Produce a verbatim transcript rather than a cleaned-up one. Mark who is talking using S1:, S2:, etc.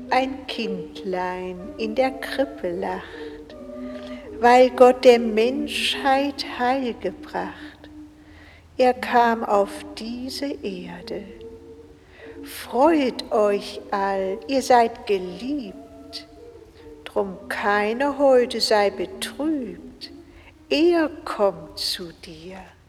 S1: ein Kindlein in der Krippe lacht, weil Gott der Menschheit Heil gebracht. Er kam auf diese Erde. Freut euch all, ihr seid geliebt, drum keiner heute sei betrübt, er kommt zu dir.